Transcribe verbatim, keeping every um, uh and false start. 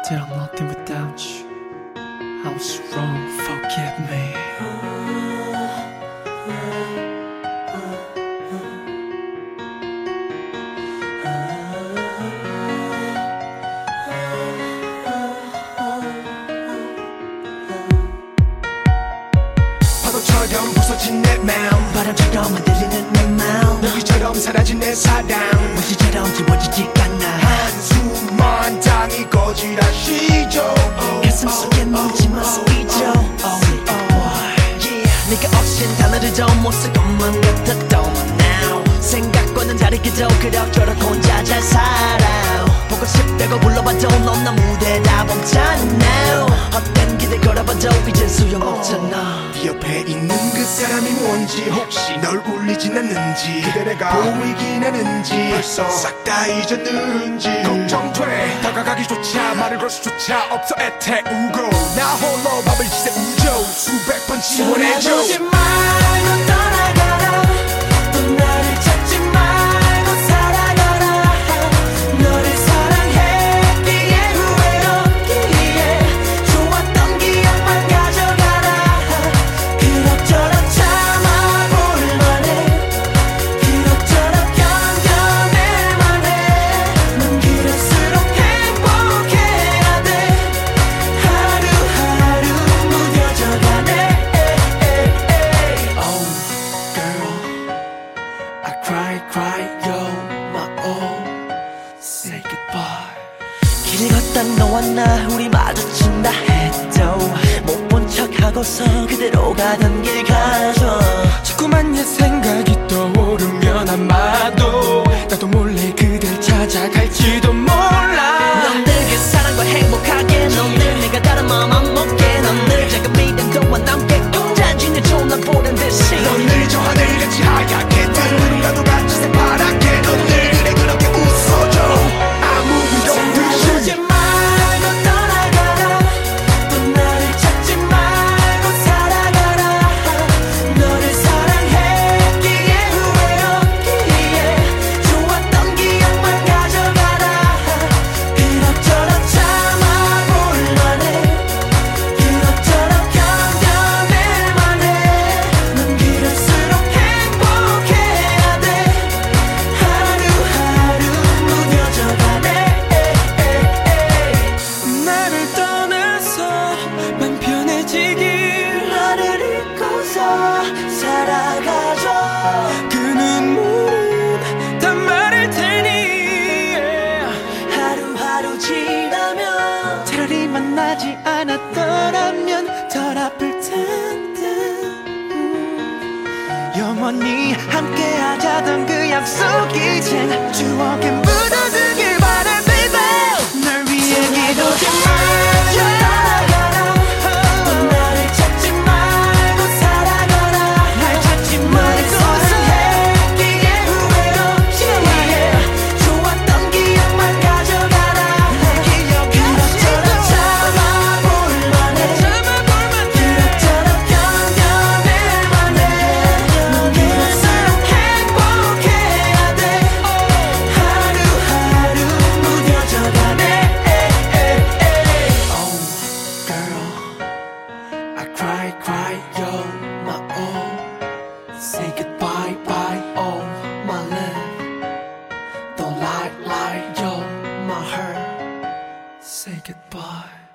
Did I'm nothing without you. I was wrong, forgive me. 파도처럼 부서진 내 마음, 바람처럼 흔들리는 내 마음, 너희처럼 사라진 내 사랑, 무시처럼 지워지지 않아. 한숨만 당이 거지라시죠. 가슴 속에 묻지마 쓰이죠. 네가 없인 단어를 더 못 쓸 것만 같았던 now. 생각과는 다르게도 그럭저럭 혼자 잘 살아. 보고 싶다고 불러봐도 넌 나 무대 다 멈췄나. 헛된 기대 걸어봐도 이젠 소용없잖아. 네 옆에 있는 그 사람이 뭔지, 혹시 널 울리진 않는지, 그대 내가 보이긴 하는지, 벌써 싹 다 잊었는지 걱정돼. 다가가기조차 말을 걸 수조차 없어 애태우고, 나 홀로 밥을 지새우죠. 수백 번 지원해줘. 떠나보지 말고 떠나가라. 또 나를 찾지 말고 살아가라. 너를 사랑했기에 후회없기에 좋았던 기억만 가져가라. 그럭저럭 참아볼 만해. 그럭저럭 견뎌낼 만해. 넌 길을수록 행복해야 돼. 하루하루 무뎌져가네. Oh girl, I cry cry yo my all say goodbye. 길을 걷다 너와 나 우리 마주친다 해도 못 본 척하고서 그대로 가던 길 가죠. 자꾸만 옛 생각이 떠오르면 아마도 나도 몰래 그댈 찾아갈지도 몰라. 넌 늘 그 사랑과 행복하게, 넌 늘 내가 다른 마음 안 먹게, 넌 늘 작은 믿음과 남게 꼭 단지는 날 보는 듯이. 넌 늘 저 하늘같이 하얗게, 누군가도 같이 새파랗게, 넌 늘 그래 그렇게 웃어줘. 아무 일 없듯이. 떠나보지 말고 떠나가라. 또 나를 찾지 말고 살아가라. 너를 사랑했기에 후회없기에 좋았던 기억만 가져가라. 그럭저럭 참아볼 만해. 그럭저럭 견뎌낼 만해. 넌 길을수록 행복해야 돼. 하루하루 무뎌져가네. 나를 떠나서 맘 편해지길, 나를 잊고서 살아가줘. 그 눈물은 다 말할 테니. 하루하루 지나면 차라리 만나지 않았더라면 덜 아플 텐데. 음. 영원히 함께하자던 그 약속 이젠 추억에 묻어두길 바래 baby. 널 위해 기도지 말고 떠나가라. 또 나를 찾지 말고 살아가라. 날 찾지 말고 사랑했기에 후회없기에 좋았던 기억만 가져가라. 내 기억 그럭저럭 참아볼 만해. 그럭저럭 견뎌낼 만해. 넌 길을수록 행복해야 돼. 하루하루 무뎌져가네. Oh girl, I cry cry yo my all. Say goodbye bye oh my love. Don't lie lie yo my heart. Say goodbye.